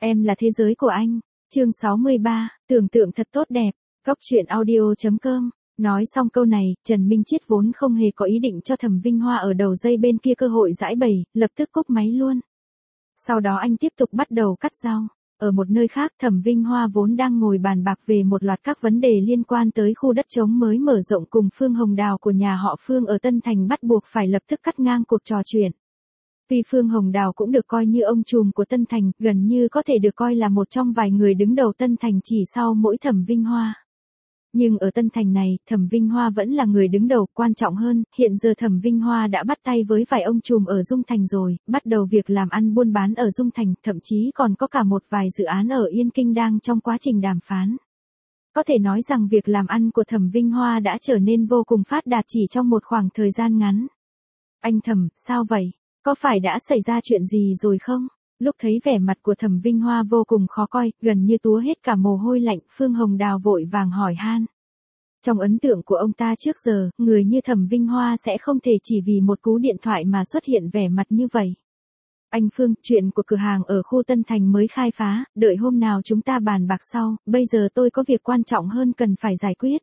Em là thế giới của anh. Chương 63, tưởng tượng thật tốt đẹp. Góc truyện audio.com. Nói xong câu này, Trần Minh Chiết vốn không hề có ý định cho Thẩm Vinh Hoa ở đầu dây bên kia cơ hội giải bày, lập tức cúp máy luôn. Sau đó anh tiếp tục bắt đầu cắt rau. Ở một nơi khác, Thẩm Vinh Hoa vốn đang ngồi bàn bạc về một loạt các vấn đề liên quan tới khu đất trống mới mở rộng cùng Phương Hồng Đào của nhà họ Phương ở Tân Thành bắt buộc phải lập tức cắt ngang cuộc trò chuyện. Vì Phương Hồng Đào cũng được coi như ông trùm của Tân Thành, gần như có thể được coi là một trong vài người đứng đầu Tân Thành chỉ sau mỗi Thẩm Vinh Hoa. Nhưng ở Tân Thành này, Thẩm Vinh Hoa vẫn là người đứng đầu, quan trọng hơn, hiện giờ Thẩm Vinh Hoa đã bắt tay với vài ông trùm ở Dung Thành rồi, bắt đầu việc làm ăn buôn bán ở Dung Thành, thậm chí còn có cả một vài dự án ở Yên Kinh đang trong quá trình đàm phán. Có thể nói rằng việc làm ăn của Thẩm Vinh Hoa đã trở nên vô cùng phát đạt chỉ trong một khoảng thời gian ngắn. Anh Thẩm, sao vậy? Có phải đã xảy ra chuyện gì rồi không? Lúc thấy vẻ mặt của Thẩm Vinh Hoa vô cùng khó coi, gần như túa hết cả mồ hôi lạnh, Phương Hồng Đào vội vàng hỏi han. Trong ấn tượng của ông ta trước giờ, người như Thẩm Vinh Hoa sẽ không thể chỉ vì một cú điện thoại mà xuất hiện vẻ mặt như vậy. Anh Phương, chuyện của cửa hàng ở khu Tân Thành mới khai phá, đợi hôm nào chúng ta bàn bạc sau, bây giờ tôi có việc quan trọng hơn cần phải giải quyết.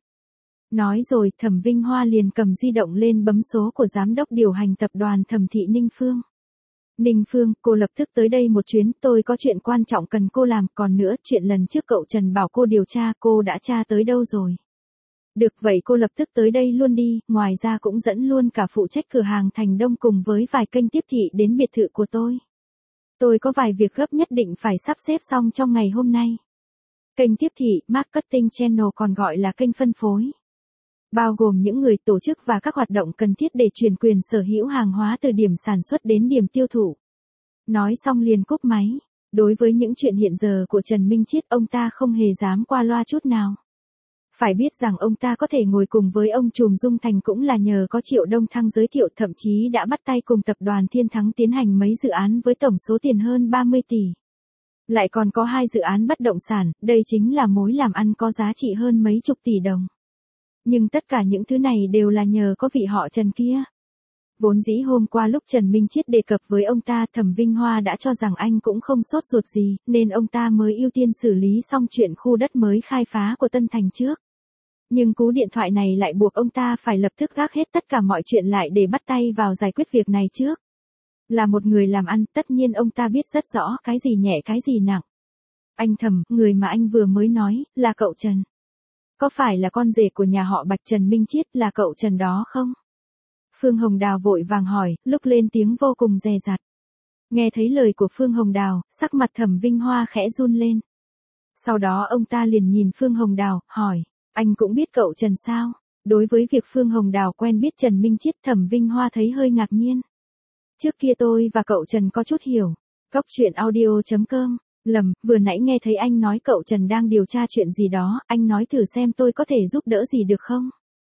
Nói rồi, Thẩm Vinh Hoa liền cầm di động lên bấm số của giám đốc điều hành tập đoàn Thẩm thị Ninh Phương. Ninh Phương, cô lập tức tới đây một chuyến, tôi có chuyện quan trọng cần cô làm, còn nữa, chuyện lần trước cậu Trần bảo cô điều tra, cô đã tra tới đâu rồi? Được vậy cô lập tức tới đây luôn đi, ngoài ra cũng dẫn luôn cả phụ trách cửa hàng Thành Đông cùng với vài kênh tiếp thị đến biệt thự của tôi. Tôi có vài việc gấp nhất định phải sắp xếp xong trong ngày hôm nay. Kênh tiếp thị, marketing channel còn gọi là kênh phân phối. Bao gồm những người, tổ chức và các hoạt động cần thiết để chuyển quyền sở hữu hàng hóa từ điểm sản xuất đến điểm tiêu thụ. Nói xong liền cúp máy. Đối với những chuyện hiện giờ của Trần Minh Chiết, ông ta không hề dám qua loa chút nào. Phải biết rằng ông ta có thể ngồi cùng với ông trùm Dung Thành cũng là nhờ có Triệu Đông Thăng giới thiệu, thậm chí đã bắt tay cùng tập đoàn Thiên Thắng tiến hành mấy dự án với tổng số tiền hơn 30 tỷ. Lại còn có 2 dự án bất động sản, đây chính là mối làm ăn có giá trị hơn mấy chục tỷ đồng. Nhưng tất cả những thứ này đều là nhờ có vị họ Trần kia. Vốn dĩ hôm qua lúc Trần Minh Chiết đề cập với ông ta, Thẩm Vinh Hoa đã cho rằng anh cũng không sốt ruột gì, nên ông ta mới ưu tiên xử lý xong chuyện khu đất mới khai phá của Tân Thành trước. Nhưng cú điện thoại này lại buộc ông ta phải lập tức gác hết tất cả mọi chuyện lại để bắt tay vào giải quyết việc này trước. Là một người làm ăn, tất nhiên ông ta biết rất rõ cái gì nhẹ cái gì nặng. Anh Thẩm, người mà anh vừa mới nói, là cậu Trần. Có phải là con rể của nhà họ Bạch Trần Minh Chiết là cậu Trần đó không? Phương Hồng Đào vội vàng hỏi, lúc lên tiếng vô cùng dè dặt. Nghe thấy lời của Phương Hồng Đào, sắc mặt Thẩm Vinh Hoa khẽ run lên. Sau đó ông ta liền nhìn Phương Hồng Đào, hỏi, anh cũng biết cậu Trần sao? Đối với việc Phương Hồng Đào quen biết Trần Minh Chiết, Thẩm Vinh Hoa thấy hơi ngạc nhiên. Trước kia tôi và cậu Trần có chút hiểu. Góc truyện audio.com. Lầm, vừa nãy nghe thấy anh nói cậu Trần đang điều tra chuyện gì đó, anh nói thử xem tôi có thể giúp đỡ gì được không?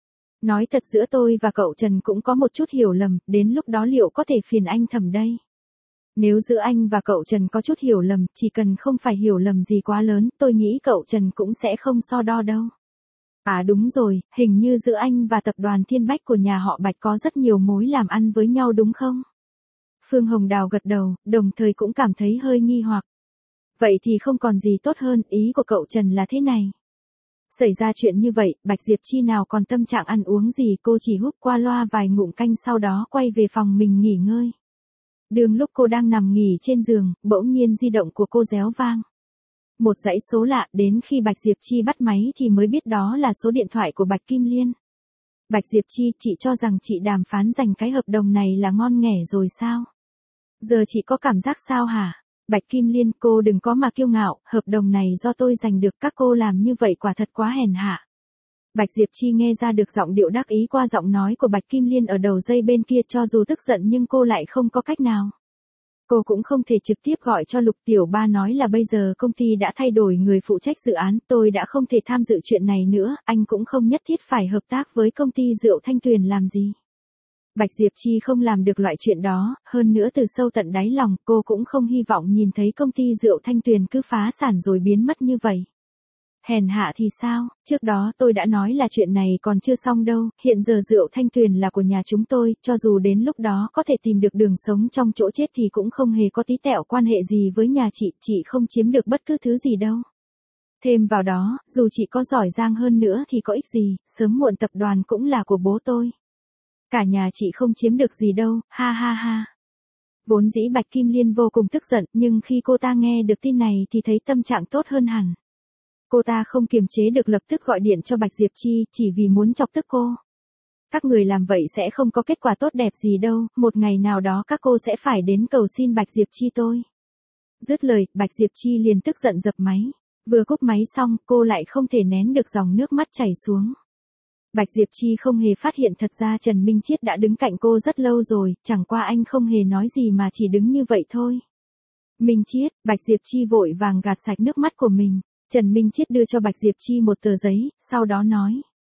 Nói thật giữa tôi và cậu Trần cũng có một chút hiểu lầm, đến lúc đó liệu có thể phiền anh Thẩm đây? Nếu giữa anh và cậu Trần có chút hiểu lầm, chỉ cần không phải hiểu lầm gì quá lớn, tôi nghĩ cậu Trần cũng sẽ không so đo đâu. À đúng rồi, hình như giữa anh và tập đoàn Thiên Bách của nhà họ Bạch có rất nhiều mối làm ăn với nhau đúng không? Phương Hồng Đào gật đầu, đồng thời cũng cảm thấy hơi nghi hoặc. Vậy thì không còn gì tốt hơn, ý của cậu Trần là thế này. Xảy ra chuyện như vậy, Bạch Diệp Chi nào còn tâm trạng ăn uống gì, cô chỉ húp qua loa vài ngụm canh sau đó quay về phòng mình nghỉ ngơi. Đường lúc cô đang nằm nghỉ trên giường, bỗng nhiên di động của cô réo vang. Một dãy số lạ, đến khi Bạch Diệp Chi bắt máy thì mới biết đó là số điện thoại của Bạch Kim Liên. Bạch Diệp Chi, chị cho rằng chị đàm phán giành cái hợp đồng này là ngon nghẻ rồi sao? Giờ chị có cảm giác sao hả? Bạch Kim Liên, cô đừng có mà kiêu ngạo, hợp đồng này do tôi giành được, các cô làm như vậy quả thật quá hèn hạ. Bạch Diệp Chi nghe ra được giọng điệu đắc ý qua giọng nói của Bạch Kim Liên ở đầu dây bên kia, cho dù tức giận nhưng cô lại không có cách nào. Cô cũng không thể trực tiếp gọi cho Lục Tiểu Ba nói là bây giờ công ty đã thay đổi người phụ trách dự án, tôi đã không thể tham dự chuyện này nữa, anh cũng không nhất thiết phải hợp tác với công ty rượu Thanh Tuyền làm gì. Bạch Diệp Chi không làm được loại chuyện đó, hơn nữa từ sâu tận đáy lòng cô cũng không hy vọng nhìn thấy công ty rượu Thanh Tuyền cứ phá sản rồi biến mất như vậy. Hèn hạ thì sao, trước đó tôi đã nói là chuyện này còn chưa xong đâu, hiện giờ rượu Thanh Tuyền là của nhà chúng tôi, cho dù đến lúc đó có thể tìm được đường sống trong chỗ chết thì cũng không hề có tí tẹo quan hệ gì với nhà chị không chiếm được bất cứ thứ gì đâu. Thêm vào đó, dù chị có giỏi giang hơn nữa thì có ích gì, sớm muộn tập đoàn cũng là của bố tôi. Cả nhà chị không chiếm được gì đâu, ha ha ha. Vốn dĩ Bạch Kim Liên vô cùng tức giận, nhưng khi cô ta nghe được tin này thì thấy tâm trạng tốt hơn hẳn. Cô ta không kiềm chế được lập tức gọi điện cho Bạch Diệp Chi, chỉ vì muốn chọc tức cô. Các người làm vậy sẽ không có kết quả tốt đẹp gì đâu, một ngày nào đó các cô sẽ phải đến cầu xin Bạch Diệp Chi tôi. Dứt lời, Bạch Diệp Chi liền tức giận dập máy. Vừa cúp máy xong, cô lại không thể nén được dòng nước mắt chảy xuống. Bạch Diệp Chi không hề phát hiện thật ra Trần Minh Chiết đã đứng cạnh cô rất lâu rồi, chẳng qua anh không hề nói gì mà chỉ đứng như vậy thôi. Minh Chiết, Bạch Diệp Chi vội vàng gạt sạch nước mắt của mình. Trần Minh Chiết đưa cho Bạch Diệp Chi một tờ giấy, sau đó nói.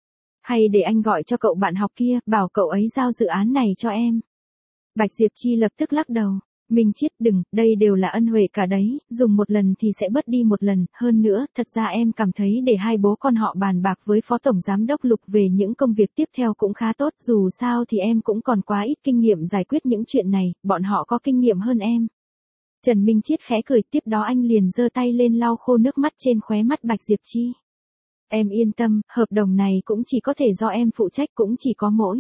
Hay để anh gọi cho cậu bạn học kia, bảo cậu ấy giao dự án này cho em. Bạch Diệp Chi lập tức lắc đầu. Minh Chiết đừng, đây đều là ân huệ cả đấy, dùng một lần thì sẽ bớt đi một lần, hơn nữa, thật ra em cảm thấy để hai bố con họ bàn bạc với Phó Tổng Giám đốc Lục về những công việc tiếp theo cũng khá tốt, dù sao thì em cũng còn quá ít kinh nghiệm giải quyết những chuyện này, bọn họ có kinh nghiệm hơn em. Trần Minh Chiết khẽ cười, tiếp đó anh liền giơ tay lên lau khô nước mắt trên khóe mắt Bạch Diệp Chi. Em yên tâm, hợp đồng này cũng chỉ có thể do em phụ trách, cũng chỉ có mỗi.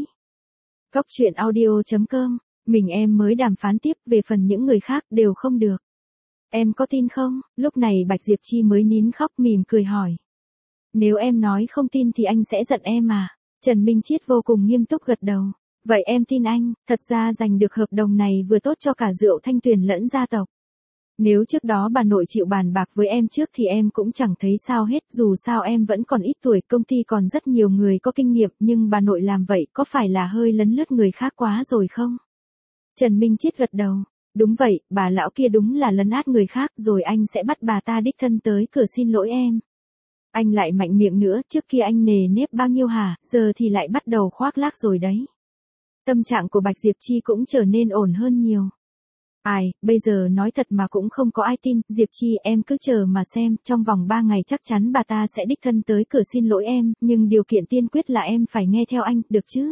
Cóc truyện audio.com, mình em mới đàm phán tiếp, về phần những người khác đều không được. Em có tin không? Lúc này Bạch Diệp Chi mới nín khóc mỉm cười hỏi. Nếu em nói không tin thì anh sẽ giận em à? Trần Minh Chiết vô cùng nghiêm túc gật đầu. Vậy em tin anh, thật ra giành được hợp đồng này vừa tốt cho cả rượu Thanh Tuyền lẫn gia tộc. Nếu trước đó bà nội chịu bàn bạc với em trước thì em cũng chẳng thấy sao hết, dù sao em vẫn còn ít tuổi, công ty còn rất nhiều người có kinh nghiệm, nhưng bà nội làm vậy có phải là hơi lấn lướt người khác quá rồi không? Trần Minh Chiết gật đầu. Đúng vậy, bà lão kia đúng là lấn át người khác, rồi anh sẽ bắt bà ta đích thân tới cửa xin lỗi em. Anh lại mạnh miệng nữa, trước kia anh nề nếp bao nhiêu hả, giờ thì lại bắt đầu khoác lác rồi đấy. Tâm trạng của Bạch Diệp Chi cũng trở nên ổn hơn nhiều. Ai, bây giờ nói thật mà cũng không có ai tin, Diệp Chi em cứ chờ mà xem, trong vòng 3 ngày chắc chắn bà ta sẽ đích thân tới cửa xin lỗi em, nhưng điều kiện tiên quyết là em phải nghe theo anh, được chứ?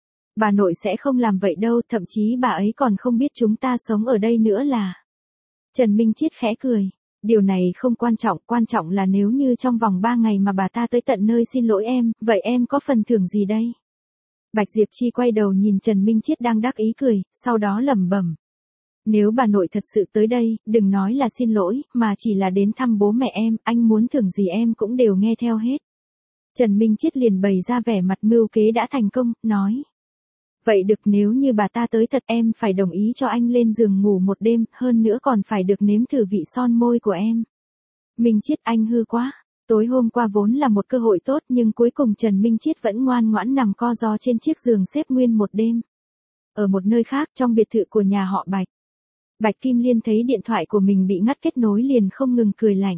Bà nội sẽ không làm vậy đâu, thậm chí bà ấy còn không biết chúng ta sống ở đây nữa là. Trần Minh Chiết khẽ cười. Điều này không quan trọng là nếu như trong vòng 3 ngày mà bà ta tới tận nơi xin lỗi em, vậy em có phần thưởng gì đây? Bạch Diệp Chi quay đầu nhìn Trần Minh Chiết đang đắc ý cười, sau đó lẩm bẩm. Nếu bà nội thật sự tới đây, đừng nói là xin lỗi, mà chỉ là đến thăm bố mẹ em, anh muốn thưởng gì em cũng đều nghe theo hết. Trần Minh Chiết liền bày ra vẻ mặt mưu kế đã thành công, nói. Vậy được, nếu như bà ta tới thật em phải đồng ý cho anh lên giường ngủ một đêm, hơn nữa còn phải được nếm thử vị son môi của em. Minh Chiết anh hư quá. Tối hôm qua vốn là một cơ hội tốt nhưng cuối cùng Trần Minh Chiết vẫn ngoan ngoãn nằm co ro trên chiếc giường xếp nguyên một đêm. Ở một nơi khác trong biệt thự của nhà họ Bạch. Bạch Kim Liên thấy điện thoại của mình bị ngắt kết nối liền không ngừng cười lạnh.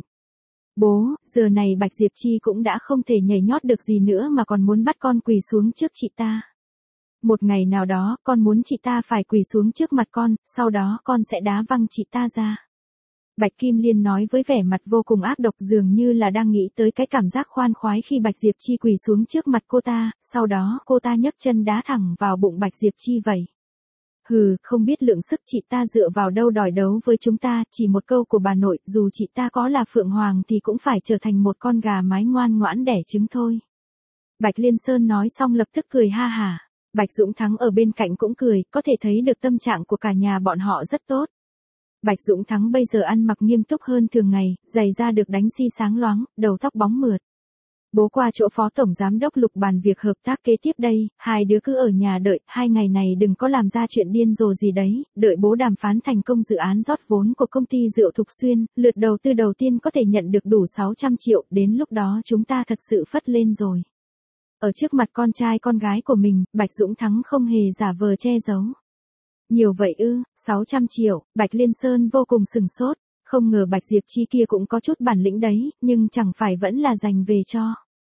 Bố, giờ này Bạch Diệp Chi cũng đã không thể nhảy nhót được gì nữa mà còn muốn bắt con quỳ xuống trước chị ta. Một ngày nào đó, con muốn chị ta phải quỳ xuống trước mặt con, sau đó con sẽ đá văng chị ta ra. Bạch Kim Liên nói với vẻ mặt vô cùng ác độc, dường như là đang nghĩ tới cái cảm giác khoan khoái khi Bạch Diệp Chi quỳ xuống trước mặt cô ta, sau đó cô ta nhấc chân đá thẳng vào bụng Bạch Diệp Chi vậy. Hừ, không biết lượng sức, chị ta dựa vào đâu đòi đấu với chúng ta, chỉ một câu của bà nội, dù chị ta có là Phượng Hoàng thì cũng phải trở thành một con gà mái ngoan ngoãn đẻ trứng thôi. Bạch Liên Sơn nói xong lập tức cười ha hả. Bạch Dũng Thắng ở bên cạnh cũng cười, có thể thấy được tâm trạng của cả nhà bọn họ rất tốt. Bạch Dũng Thắng bây giờ ăn mặc nghiêm túc hơn thường ngày, giày da được đánh xi sáng loáng, đầu tóc bóng mượt. Bố qua chỗ Phó Tổng Giám đốc Lục bàn việc hợp tác kế tiếp đây, hai đứa cứ ở nhà đợi, 2 ngày này đừng có làm ra chuyện điên rồ gì đấy, đợi bố đàm phán thành công dự án rót vốn của công ty rượu Thục Xuyên, lượt đầu tư đầu tiên có thể nhận được đủ 600 triệu, đến lúc đó chúng ta thật sự phất lên rồi. Ở trước mặt con trai con gái của mình, Bạch Dũng Thắng không hề giả vờ che giấu. Nhiều vậy ư, 600 triệu, Bạch Liên Sơn vô cùng sừng sốt, không ngờ Bạch Diệp Chi kia cũng có chút bản lĩnh đấy, nhưng chẳng phải vẫn là dành về cho.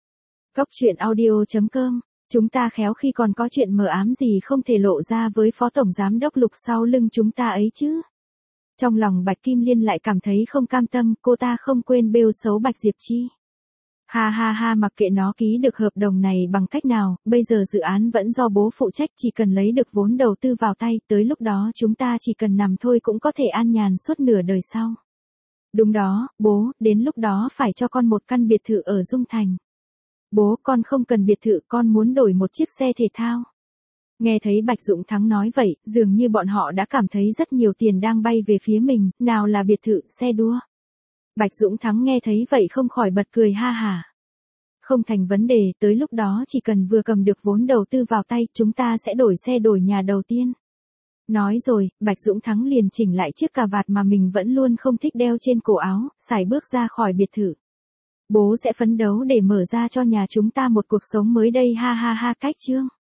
Cóc truyện audio.com, chúng ta khéo khi còn có chuyện mờ ám gì không thể lộ ra với Phó Tổng Giám đốc Lục sau lưng chúng ta ấy chứ. Trong lòng Bạch Kim Liên lại cảm thấy không cam tâm, cô ta không quên bêu xấu Bạch Diệp Chi. Ha ha ha, mặc kệ nó ký được hợp đồng này bằng cách nào, bây giờ dự án vẫn do bố phụ trách, chỉ cần lấy được vốn đầu tư vào tay, tới lúc đó chúng ta chỉ cần nằm thôi cũng có thể an nhàn suốt nửa đời sau. Đúng đó, bố, đến lúc đó phải cho con một căn biệt thự ở Dung Thành. Bố, con không cần biệt thự, con muốn đổi một chiếc xe thể thao. Nghe thấy Bạch Dũng Thắng nói vậy, dường như bọn họ đã cảm thấy rất nhiều tiền đang bay về phía mình, nào là biệt thự, xe đua. Bạch Dũng Thắng nghe thấy vậy không khỏi bật cười ha hả. Không thành vấn đề, tới lúc đó chỉ cần vừa cầm được vốn đầu tư vào tay, chúng ta sẽ đổi xe đổi nhà đầu tiên. Nói rồi, Bạch Dũng Thắng liền chỉnh lại chiếc cà vạt mà mình vẫn luôn không thích đeo trên cổ áo, sải bước ra khỏi biệt thự. Bố sẽ phấn đấu để mở ra cho nhà chúng ta một cuộc sống mới đây ha ha ha. Cách chương